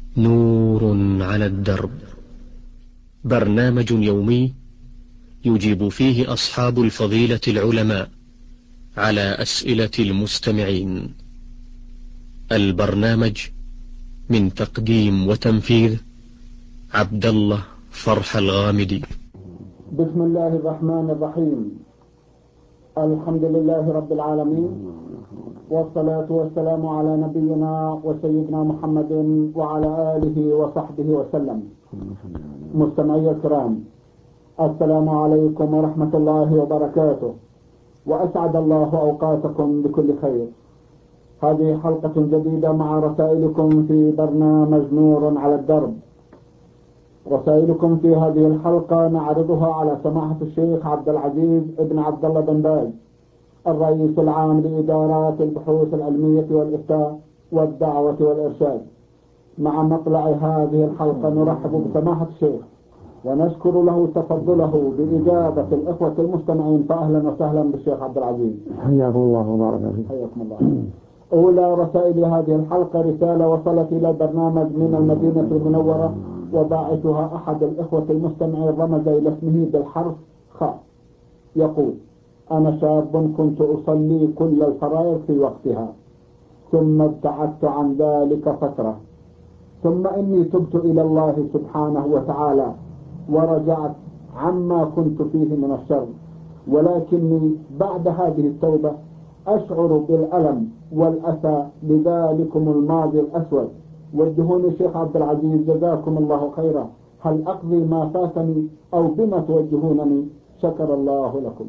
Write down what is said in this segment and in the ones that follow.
نور على الدرب، برنامج يومي يجيب فيه أصحاب الفضيلة العلماء على أسئلة المستمعين. البرنامج من تقديم وتنفيذ عبد الله فرح الغامدي. بسم الله الرحمن الرحيم. الحمد لله رب العالمين، والصلاة والسلام على نبينا وسيدنا محمد وعلى آله وصحبه وسلم. مستمعي الكرام، السلام عليكم ورحمة الله وبركاته، وأسعد الله أوقاتكم بكل خير. هذه حلقة جديدة مع رسائلكم في برنامج نور على الدرب. رسائلكم في هذه الحلقة نعرضها على سماحة الشيخ عبد العزيز ابن عبد الله بن باز، الرئيس العام لإدارات البحوث العلمية والإفتاء والدعوة والإرشاد. مع مطلع هذه الحلقة نرحب بسماحة الشيخ ونشكر له تفضله بإجابة الإخوة المستمعين، فأهلا وسهلا بالشيخ عبد العزيز. حياكم الله وبارك فيك. حياكم الله. أولى رسائل هذه الحلقة رسالة وصلت إلى البرنامج من المدينة المنورة، وباعثها أحد الإخوة المستمعين رمز إلى اسمه بالحرف خ. يقول: أنا شاب كنت أصلي كل الفرائض في وقتها، ثم ابتعدت عن ذلك فترة، ثم إني تبت إلى الله سبحانه وتعالى ورجعت عما كنت فيه من الشر، ولكني بعد هذه التوبة أشعر بالألم والأسى لذلكم الماضي الأسود. وجهوني الشيخ عبد العزيز جزاكم الله خيرا، هل أقضي ما فاتني أو بما توجهونني؟ شكر الله لكم.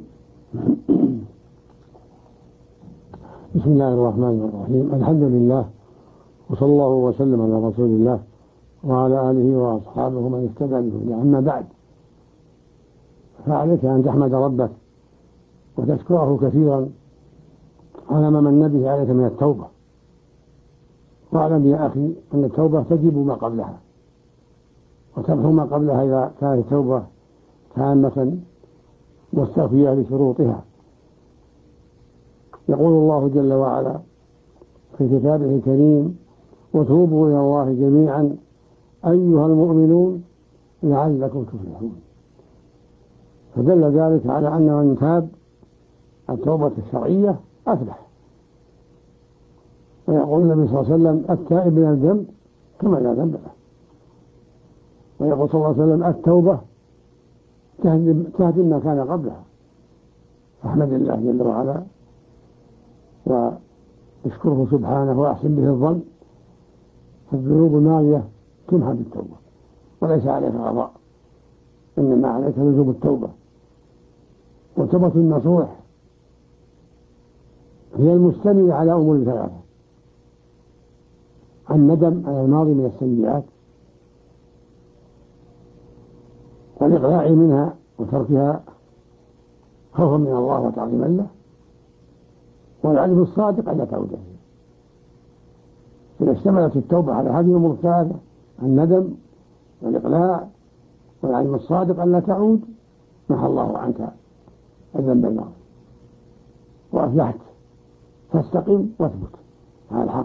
بسم الله الرحمن الرحيم. الحمد لله، وصلى الله وسلم على رسول الله وعلى آله وأصحابه من اهتدى به. أما بعد، فعليك أن تحمد ربك وتشكره كثيرا على ما من به عليك من التوبة. واعلم يا أخي أن التوبة تجب ما قبلها وتمحو ما قبلها إذا كانت التوبة تامة مستوفية لشروطها. يقول الله جل وعلا في كتابه الكريم: وتوبوا إلى الله جميعا أيها المؤمنون لعلكم تفلحون. فدل ذلك على أن من تاب التوبة الشرعية أفلح. ويقول النبي صلى الله عليه وسلم: التائب من الذنب كما لا ذنب له. ويقول صلى الله عليه وسلم: التوبة تهدم ما كان قبلها. فاحمد الله جل وعلا واشكره سبحانه وأحسن به الظن، فالذنوب الماضية تمحى بالتوبة وليس عليك قضاء، إنما عليك لزوم التوبة. والتوبة النصوح هي المشتملة على أمور ثلاثة: الندم على الماضي من السيئات، والإقلاع منها وتركها خوفا من الله وتعظيما له، والعزم الصادق ألا تعود فيه. إذا اشتملت التوبة على هذه الأمور الثلاثة: الندم والإقلاع والعزم الصادق ألا تعود، محى الله عنك الذنب الماضي وأفلحت. فاستقم واثبت على الحق.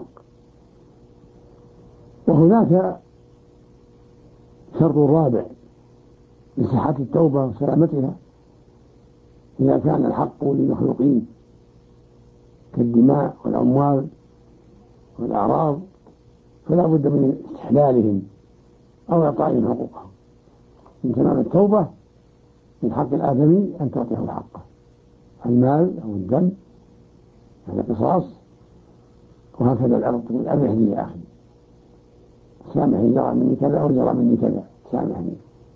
وهناك شرط رابع لصحة التوبة وسلامتها: إذا كان الحق للمخلوقين كالدماء والأموال والأعراض فلا بد من استحلالهم أو إعطائهم حقوقهم. من تمام التوبة من حق الآدمي أن تعطيه حقه، المال أو الدم هذا قصاص، وهكذا الأرض تقول: أرحني يا أخي، سامحني، جرى مني كذا أو جرى مني كذا، سامحني.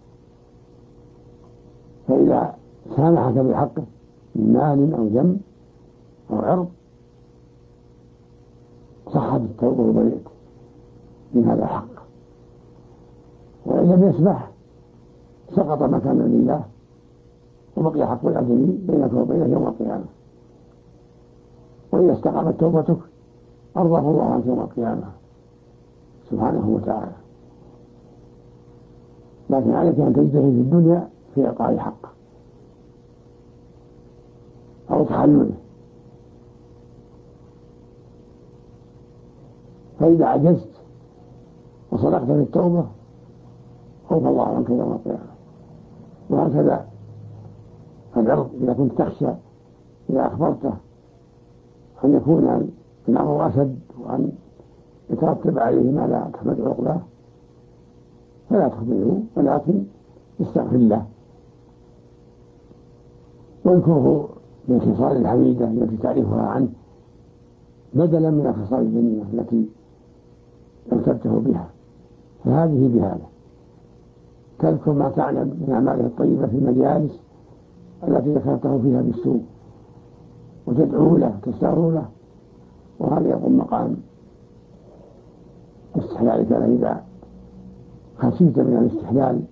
فإذا سامحك بحقه من مال أو دم أو عرض صحت التوبة وبرئت من هذا الحق. وإن لم يسمح سقط مكانا لله وبقي حق الآدمي بينك وبينه يوم القيامة. وإذا استقامت توبتك أرضاه الله عنك يوم القيامة سبحانه وتعالى. لكن عليك أن تجتهد في الدنيا في إعطاء حقه أو تحلله. فإذا عجزت وصدقت في التوبة خوف الله عنك يوم القيامة. وهكذا العرض إذا كنت تخشى إذا أخبرته أن يكون الأمر أشد وأن يترتب عليه ما لا تحمد عقباه فلا تخبره، ولكن استغفر الله واذكره بالخصال الحميدة التي تعرفها عنه بدلا من الخصال الذميمة التي ارتبته بها. فهذه بهذا تذكر ما تعلم من أعماله الطيبة في المجالس التي ذكرته فيها بالسوء وتدعو له تستغفر له، وهذا يقوم مقام استحلالك له إذا خشيت من الاستحلال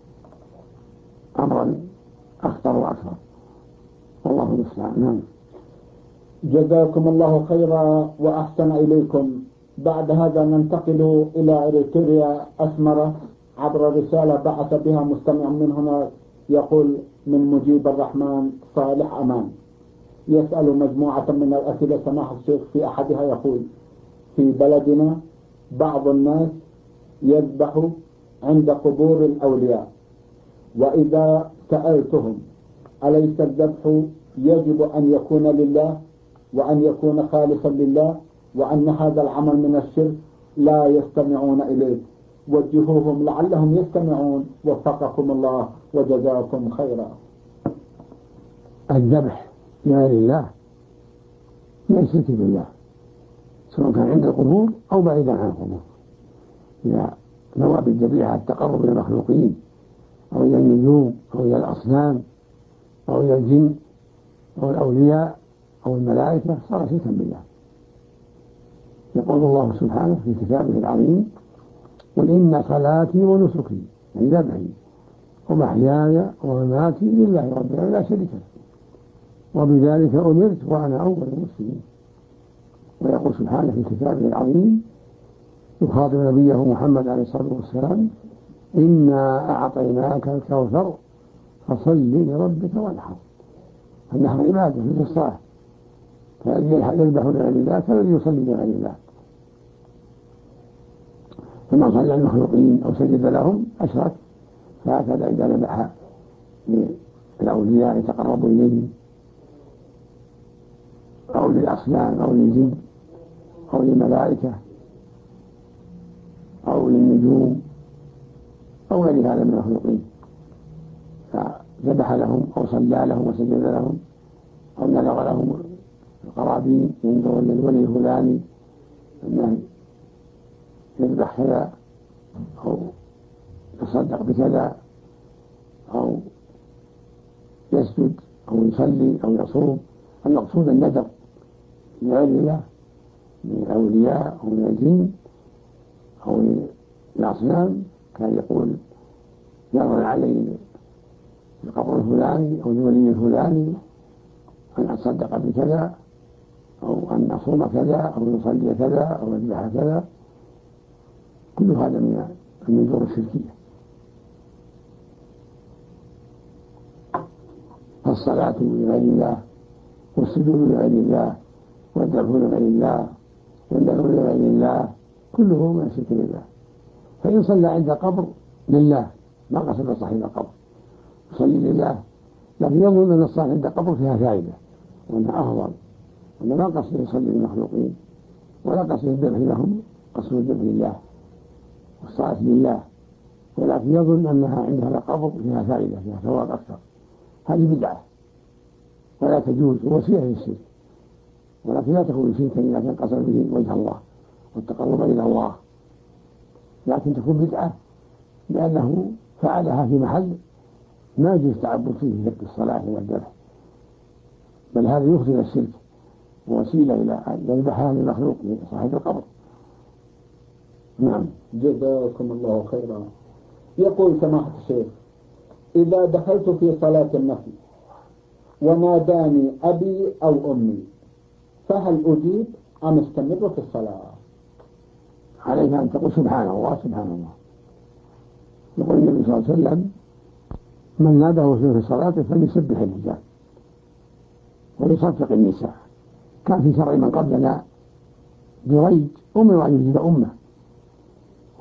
أمرا أخطر وأكثر، والله المستعان. نعم. جزاكم الله خيرا وأحسن إليكم. بعد هذا ننتقل إلى إريتريا أسمرة عبر رسالة بعث بها مستمع من هناك، يقول من مجيب الرحمن صالح أمان، يسأل مجموعة من الأسئلة سماحة الشيخ. في أحدها يقول: في بلدنا بعض الناس يذبح عند قبور الأولياء، وإذا سألتهم أليس الذبح يجب أن يكون لله وأن يكون خالصا لله وأن هذا العمل من الشرك لا يستمعون إليه، وجهوهم لعلهم يستمعون وفقكم الله وجزاكم خيرا. الذبح لغير الله من الشرك بالله سواء كان عند القبور أو بعيدا عن القبور. إذا نوى بالذبيحة التقرب إلى المخلوقين أو إلى النجوم أو إلى الأصنام أو إلى الجن أو الأولياء أو الملائكة صار شركا بالله. يقول الله سبحانه في كتابه العظيم: قل إن صلاتي ونسكي يعني ذبحي ومحياي ومماتي لله رب العالمين لا شريك له وبذلك أمرت وأنا أول المسلمين. ويقول سبحانه في كتابه العظيم يخاطب نبيه محمد عليه الصلاة والسلام: إنا أعطيناك الكوثر فصل لربك وانحر. النحر عبادة مثل الصلاة، فالذي يذبح لغير الله كالذي يصلي لغير الله. فمن صلى المخلوقين أو سجد لهم أشرك، فهكذا إذا ذبح للأولياء يتقرب إليه أو للأصنام أو للجن أو للملائكة أو للنجوم أو غير هذا من المخلوقين، فذبح لهم أو صلى لهم وسجد لهم أو نذر لهم القرابين ينذر للولي الفلاني أنه يذبح كذا أو يصدق بكذا أو يسجد أو يصلي أو يصوم. المقصود النذر لغير الله من الأولياء أو من الجن أو الأصنام، كان يقول يرى علي القبر الفلاني أو الولي الفلاني أن أصدق بكذا أو أن أصوم كذا أو يصلي كذا أو يذبح كذا. كل هذا من النذور الشركية. فالصلاة لغير الله والسجود لغير الله والذبح لغير الله والنذر لغير الله كله من الشرك بالله. فإن صلى عند قبر لله ما قصد صاحب القبر يصلي لله، لكن يظن أن الصلاة عند قبر فيها فائدة وأنها أفضل، وأنه ما قصد يصلي للمخلوقين ولا قصد الذبح لهم، قصد الذبح لله والصلاة لله، ولكن يظن أنها عند هذا القبر فيها فائدة فيها ثواب أكثر. هذه بدعة ولا تجوز وسيلة للشرك، ولكن لا تكون شركا إذا كان قصد به وجه الله والتقرب إلى الله، لكن تكون بدعة لأنه فعلها في محل ما يجوز تعبد فيه ذكر الصلاة والذبح، بل هذا يفضي إلى الشرك ووسيلة إلى أن يذبحها للمخلوق لصاحب القبر. نعم. جزاكم الله خيرا. يقول سماحة الشيخ: إذا دخلت في صلاة النفل وناداني أبي أو أمي فهل أجيب أم استمر في الصلاة؟ عليك أن تقول سبحان الله سبحان الله. يقول النبي صلى الله عليه وسلم: من ناداه في صلاته فليسبح الرجال وليصفق النساء. كان في شرع من قبلنا جريج أمر أن يجيب أمه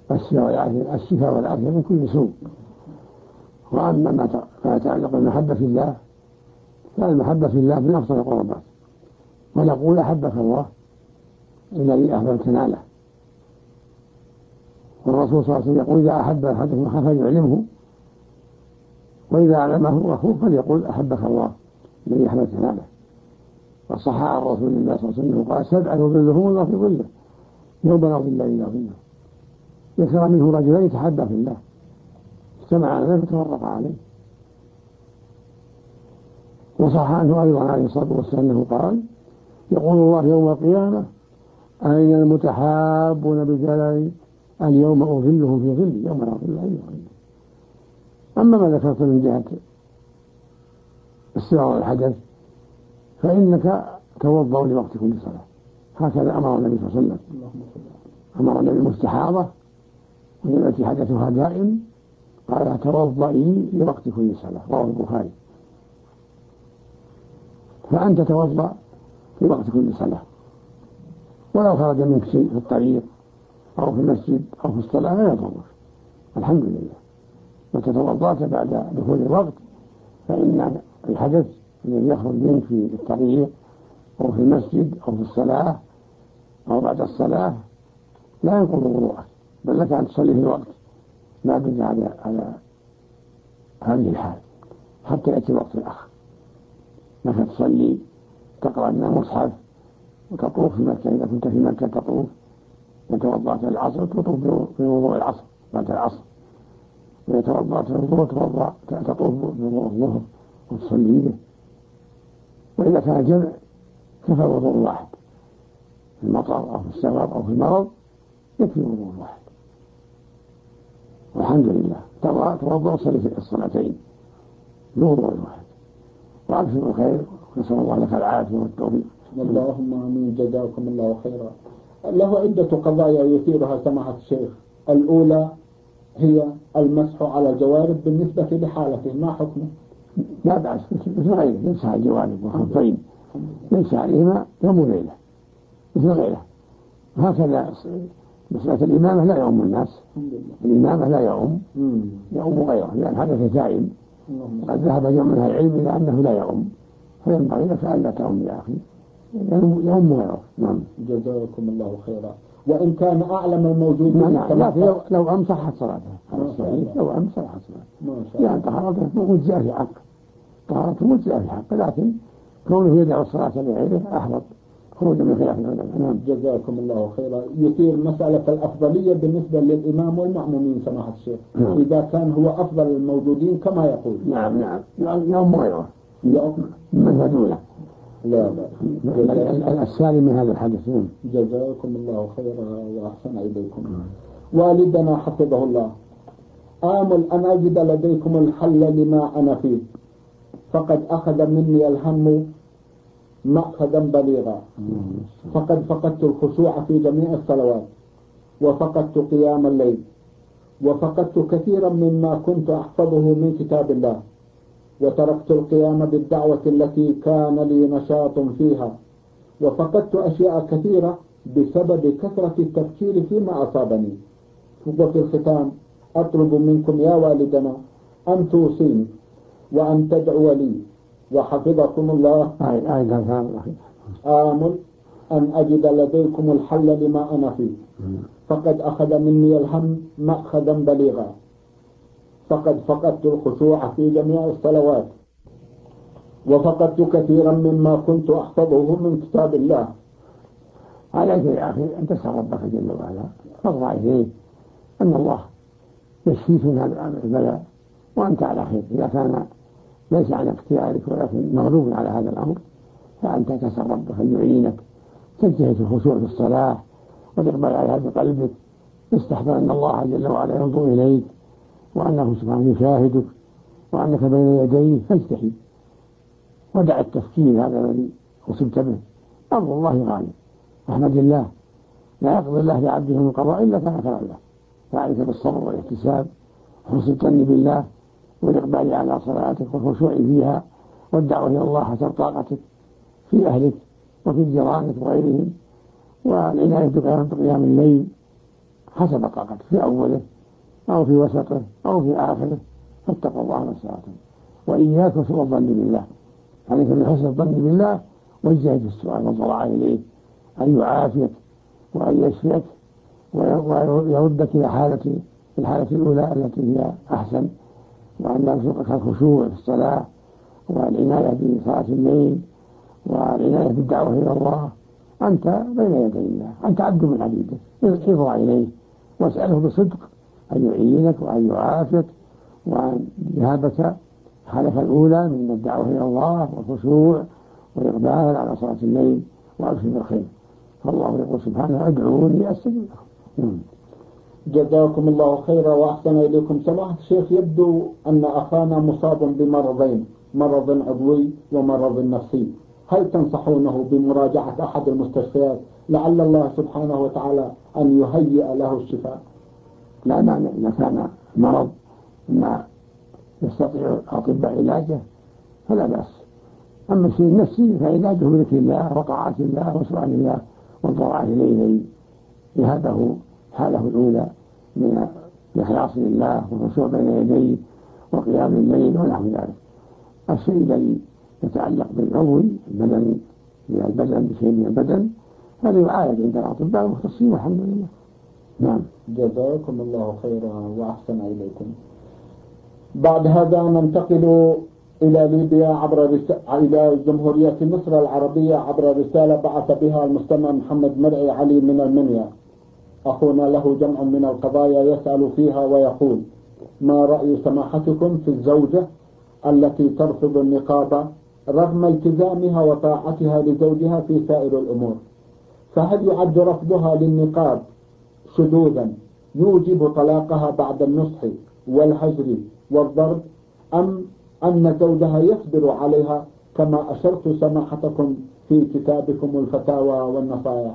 الشفاء والعافية من كل سوء. وأما ما يتعلق بالمحبة في الله فالمحبة في الله من أفضل القربات، ونقول أحبك الله الذي أحببت ناله. والرسول صلى الله عليه وسلم يقول إذا أحب أحدكم أخاه فليعلمه، وإذا علمه أخوه فليقول أحبك الله الذي أحببت ناله. وصح عن رسول الله صلى الله عليه وسلم قال 7 يظلهم الله في ظله يوم لا ظل إلا ظله. ذكر منه رجلين يتحدى في الله اجتمع عليه فتفرق عليه. وصح عنه أيضا عليه الصلاة والسلام أنه قال يقول الله يوم القيامة أين المتحابون بجلالي اليوم أظلهم في ظلي يوم لا ظل إلا ظلي. أما ما ذكرت من جهة السر والحدث فإنك توضأ لوقت كل صلاة، هكذا أمر النبي صلى الله عليه وسلم. أمر النبي المستحاضة والتي حدثها دائم قال توضئي لوقت كل صلاة، رواه البخاري. فأنت توضأ في وقت كل صلاة، ولو خرج منك شيء في الطريق أو في المسجد أو في الصلاة لا يضرك، الحمد لله. وتتوضأت بعد دخول الوقت فإن الحدث الذي يخرج منك في الطريق أو في المسجد أو في الصلاة أو بعد الصلاة لا ينقض وضوءك، بل لك أن تصلي في الوقت ما دمت على هذه الحال حتى يأتي وقت الآخر. لك تصلي تقرأ من المصحف وتطوف في مكة إذا كنت في مكة تطوف، وتوضأت العصر تطوف بوضوء العصر بعد العصر، وإذا توضأت الوضوء تطوف بوضوء الظهر وتصلي به. وإذا كان جمع كفى وضوء واحد في المطر أو في السفر أو في المرض يكفي وضوء واحد والحمد لله. توضأ وصلي في الصلاتين بوضوء واحد وأبشر الخير ونسأل الله لك العافية والتوفيق. اللهم آمين. جزاكم الله خيرا. له عدة قضايا يثيرها سماحة الشيخ. الأولى هي المسح على الجوارب بالنسبة لحالته، ما حكمه؟ لا بأس، مثل غيره يمسح على الجوارب والخفين ليس عليهما يوم وليلة مثل غيره. هكذا مسألة الإمامة لا يؤم الناس، الإمامة لا يؤم غيره لأن هذا دائم. قد ذهب جمع من العلم إلى أنه لا يؤم، فينبغي لك أن لا تؤم يا أخي، يؤم غيره. نعم. جزاكم الله خيرا. وإن كان أعلم الموجود لكن لو أم صحت صلاته، لو أم صحت صلاته يعني طهارته مجزئة في حق، طهارته مجزئة في حق، لكن كونه يدعو الصلاة لغيره أحبط خروجا من خلاف العلماء. نعم. جزاكم الله خيرا. يثير مسألة الأفضلية بالنسبة للإمام والمأمومين سماحة الشيخ. إذا كان هو أفضل الموجودين كما يقول. نعم يوم غيره من دونه. لا السالم من هذا الحدث. جزاكم الله خيرا وأحسن إليكم. والدنا حفظه الله آمل أن أجد لديكم الحل لما أنا فيه، فقد أخذ مني الهم مأخذا بليغا، فقد فقدت الخشوع في جميع الصلوات، وفقدت قيام الليل، وفقدت كثيرا مما كنت أحفظه من كتاب الله، وتركت القيام بالدعوة التي كان لي نشاط فيها، وفقدت أشياء كثيرة بسبب كثرة التفكير فيما أصابني. وفي الختام أطلب منكم يا والدنا أن توصيني وأن تدعوا لي وحفظكم الله. آمل أن أجد لديكم الحل لما أنا فيه، فقد أخذ مني الهم مأخذا بليغا، فقد فقدت الخشوع في جميع الصلوات، وفقدت كثيرا مما كنت أحفظه من كتاب الله. عليك يا أخي أن تسأل ربك جل وعلا فاضرع إليه أن الله يشفيك من هذا البلاء وأنت على خير. إذا كان ليس عن اختيارك ولكن مغلوب على هذا الأمر فأنت تسأل ربك أن يعينك، تجتهد الخشوع في الصلاة وتقبل عليها بقلبك، تستحضر أن الله جل وعلا ينظر إليك وأنه سبحانه يشاهدك وأنك بين يديه، فاجتهد ودع التفكير هذا الذي أصبت به. أمر الله غالب، أحمد الله، لا يقضي الله لعبده من قضاء إلا كان خيرا له. فعليك بالصبر والاحتساب وحسن الظن بالله والإقبال على صلاتك والخشوع فيها والدعوة إلى الله حسب طاقتك في أهلك وفي جيرانك وغيرهم، والعناية بقيام الليل حسب طاقته في أوله أو في وسطه أو في آخره، فاتقوا الله ما استطعتم، وإياكم سوء الظن بالله، عليك بحسن الظن بالله واجتهد في السؤال والضراعة إليه أن يعافيك وأن يشفيك ويردك إلى الحالة الأولى التي هي أحسن، وأن يرزقك الخشوع في الصلاة والعناية بصلاة الليل والعناية بالدعوة إلى الله. أنت بين يدي الله، أنت عبد من عبيده، اضع إليه واسأله بصدق أن يعينك وأن يعافيك وأن يهبك الحالة الأولى من الدعوة إلى الله والخشوع والإقبال على صلاة الليل وأبشر بالخير. فالله يقول سبحانه ادعوني أستجب لكم. جزاكم الله خيرا وأحسن إليكم. سماحة الشيخ، يبدو أن أخانا مصاب بمرضين، مرض عضوي ومرض نفسي، هل تنصحونه بمراجعة أحد المستشفيات لعل الله سبحانه وتعالى أن يهيئ له الشفاء؟ لا معنى إذا كان مرض ما يستطيع الأطباء علاجه فلا بأس، أما الشيء النفسي فعلاجه بذكر الله وطاعة الله وسؤال الله والضراعة إليه يهبه حاله الأولى من الإخلاص لله والخشوع بين يديه وقيام الليل ونحو ذلك. الشيء الذي يتعلق بالعضوي البدني إلى البدن بشيء من البدن هذا يعالج عند الأطباء المختصين والحمد لله. نعم. جزاكم الله خيرا وأحسن إليكم. بعد هذا ننتقل إلى ليبيا إلى جمهورية مصر العربية عبر رسالة بعث بها المستمع محمد مرعي علي من المنيا. أخونا له جمع من القضايا يسأل فيها ويقول: ما رأي سماحتكم في الزوجة التي ترفض النقاب رغم التزامها وطاعتها لزوجها في سائر الأمور؟ فهل يعد رفضها للنقاب شذوذا يوجب طلاقها بعد النصح والهجر والضرب، أم أن زوجها يصبر عليها كما أشرت سماحتكم في كتابكم الفتاوى والنصائح؟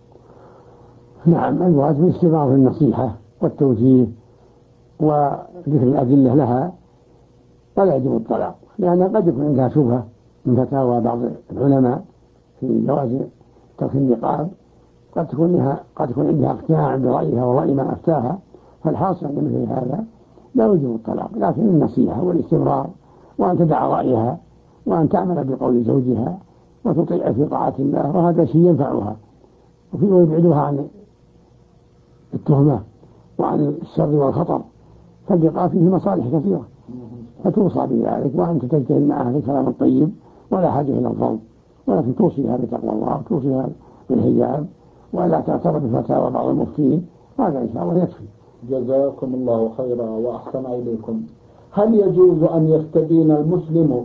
نعم، المراد بالاستمرار في النصيحة والتوجيه وذكر الأدلة لها ولا يجب الطلاق، لأن قد يكون عندها شبهة من فتاوى بعض العلماء في جواز ترك النقاب، قد تكون عندها اقتناع برأيها ورأي من أفتاها، فالحاصل أن مثل هذا لا يجب الطلاق، لكن النصيحة والاستمرار وأن تدع رأيها وأن تعمل بقول زوجها وتطيع في طاعة الله، وهذا شيء ينفعها ويبعدها عن التهمة وعن الشر والخطر، فاللقاء فيه مصالح كثيرة فتوصى بذلك، وأنت تجتهد معها في الكلام الطيب ولا حاجة إلى الظلم، ولكن توصيها بتقوى الله وتوصيها بالحجاب ولا تعترض بفتاوى بعض المفتين، هذا إن شاء الله يكفي. جزاكم الله خيرا وأحسن إليكم. هل يجوز أن يستدين المسلم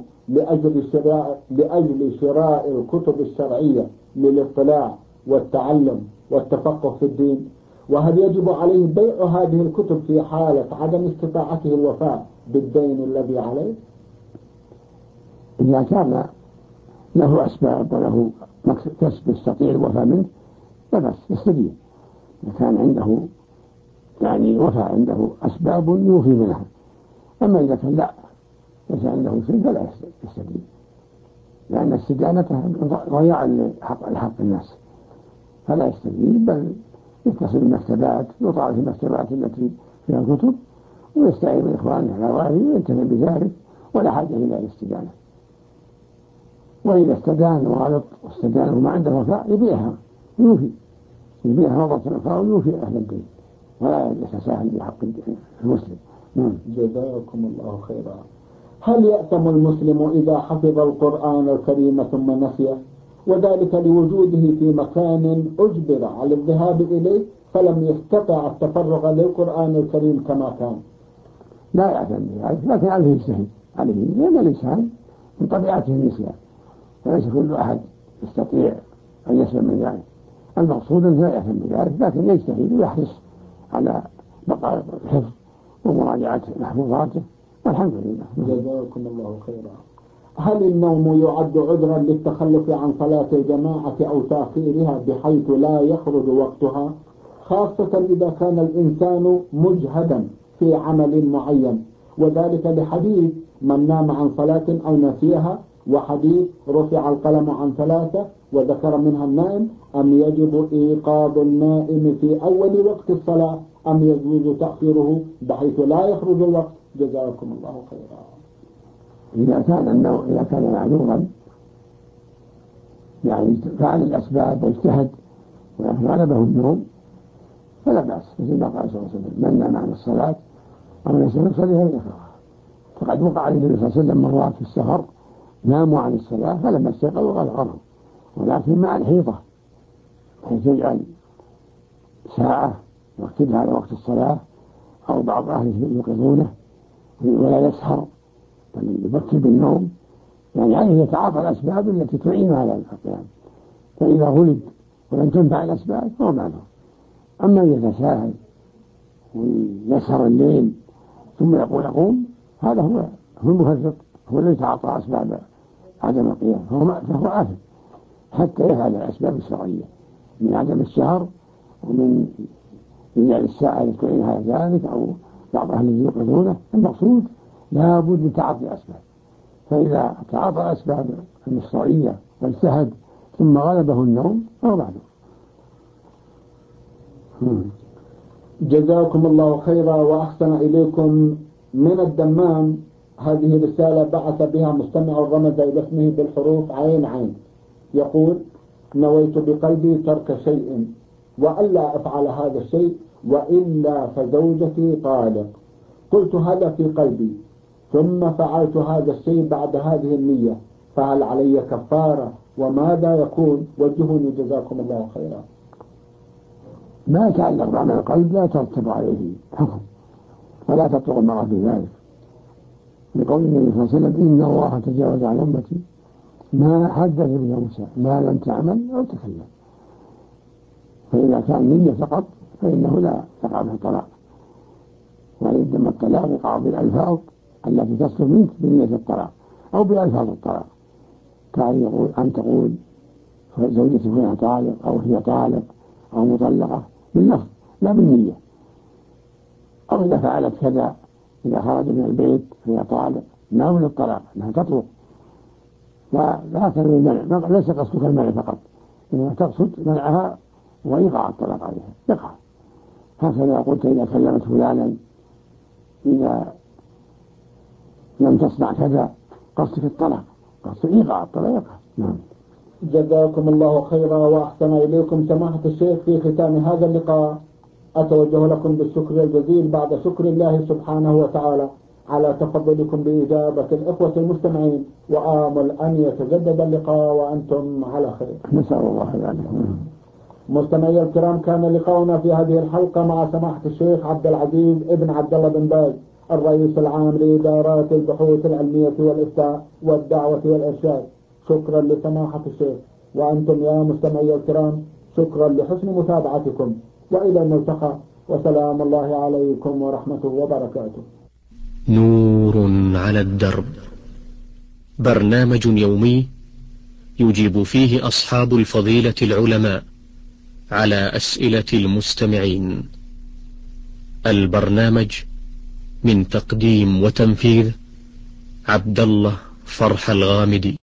لأجل شراء الكتب الشرعية للاطلاع والتعلم والتفقه في الدين؟ وهل يجب عليه بيع هذه الكتب في حالة عدم استطاعته الوفاء بالدين الذي عليه؟ إذا كان له أسباب وله كسب يستطيع الوفاء منه فبس يستدين. إذا كان عنده وفاء عنده أسباب يوفي منها، أما إذا كان لا ليس عنده شيء فلا يستدين، لأن استدانته ضياع لحق الناس، فلا يستدين بل يتصل بالمكتبات ويطالع في المكتبات التي فيها الكتب ويستعين بالإخوان على وعيه وينتفع بذلك ولا حاجة إلى الاستدانة. وإذا استدان وغلط واستدانه ما عنده وفاء يبيعها نظرة الوفاء ويوفي أهل الدين ولا يتساهل بحق المسلم. جزاكم الله خيرا. هل يأثم المسلم إذا حفظ القرآن الكريم ثم نسيه، وذلك لوجوده في مكان أجبر على الذهاب إليه فلم يستطع التفرغ للقرآن الكريم كما كان؟ لا يأثم بذلك، لكن عليه يجتهد لأن الإنسان من طبيعته النسيان، فليس كل أحد يستطيع أن يسلم من ذلك. المقصود أنه لا يأثم بذلك، لكن يجتهد ويحرص على بقاء الحفظ ومراجعة محفوظاته، والحمد لله. جزاكم الله خيرا. هل النوم يعد عذرا للتخلف عن صلاة الجماعة أو تأخيرها بحيث لا يخرج وقتها، خاصة إذا كان الإنسان مجهدا في عمل معين، وذلك لحديث من نام عن صلاة أو نسيها وحديث رفع القلم عن 3 وذكر منها النائم، أم يجب إيقاظ النائم في أول وقت الصلاة أم يجوز تأخيره بحيث لا يخرج الوقت؟ جزاكم الله خيرا. إذا كان معذورا يعني فعل الأسباب واجتهد وغلبه النوم فلا بأس، مثل ما قال صلى الله عليه وسلم: من نام عن الصلاة أو نسي يصلي فليقرأها. فقد وقع للنبي صلى الله عليه وسلم مرات في السفر ناموا عن الصلاة فلما استيقظوا غلبهم، ولكن مع الحيطة، حيث يجعل ساعة يكتبها على وقت الصلاة، أو بعض أهله يوقظونه ولا يسهر بل يبكر بالنوم، يعني عليه يتعاطى الأسباب التي تعين على القيام. فإذا غلب ولم تنفع الأسباب فهو معذور. أما يتساهل ويسهر الليل ثم يقول أقوم، هذا هو المفرط، هو الذي يتعاطى أسباب عدم القيام، فهو آثم حتى يفعل الأسباب الشرعية من عدم السهر ومن إنزال الساعة التي تعين على ذلك أو بعض أهله يوقظونه. المقصود لا بد من تعاطي الأسباب، فإذا تعاطى الأسباب الشرعية واجتهد ثم غلبه النوم فهو معذور. جزاكم الله خيرا وأحسن إليكم. من الدمام هذه رسالة بعث بها مستمع الرمز إلى اسمه بالحروف عين. يقول: نويت بقلبي ترك شيء وألا أفعل هذا الشيء وإلا فزوجتي طالق، قلت هذا في قلبي ثم فعلت هذا الشيء بعد هذه النية، فهل علي كفارة وماذا يكون؟ وجهوني جزاكم الله خيرا. ما يتعلق بعمل القلب لا ترتب عليه حكم ولا تطلق المرأة بذلك، لقول النبي صلى الله عليه وسلم: إن الله تجاوز عن أمتي ما حدث به موسى ما لم تعمل أو تكلم. فإذا كان نية فقط فإنه لا يقع به الطلاق، وإنما الطلاق يقع بالألفاظ التي تصدر منك بنية الطلاق أو بألفاظ الطلاق، أن تقول زوجتي هي طالق أو هي طالق أو مطلقة باللفظ لا بالنية، أو إذا فعلت كذا إذا خرج من البيت هي طالق، لا من الطلاق أنها تطلق، لا تنوي المنع، ليس قصدك المنع فقط، إنما تقصد منعها ويقع الطلاق عليها يقع. هكذا قلت إذا كلمت فلانا إذا لم تصنع كذا قصدك الطلاق، قصدك يقع الطلاق يقع. نعم. جزاكم الله خيرا وأحسن إليكم سماحة الشيخ. في ختام هذا اللقاء أتوجه لكم بالشكر الجزيل بعد شكر الله سبحانه وتعالى على تفضلكم بإجابة الإخوة المستمعين، وآمل أن يتجدد اللقاء وأنتم على خير. نسأل الله ذلك. مستمعي الكرام، كان لقاؤنا في هذه الحلقة مع سماحة الشيخ عبد العزيز ابن عبد الله بن باز، الرئيس العام لإدارات البحوث العلمية والإفتاء والدعوة والإرشاد. شكرا لسماحة الشيخ، وأنتم يا مستمعي الكرام شكرا لحسن متابعتكم، وإلى الملتقى، وسلام الله عليكم ورحمته وبركاته. نور على الدرب، برنامج يومي يجيب فيه أصحاب الفضيلة العلماء على أسئلة المستمعين. البرنامج من تقديم وتنفيذ عبد الله فرح الغامدي.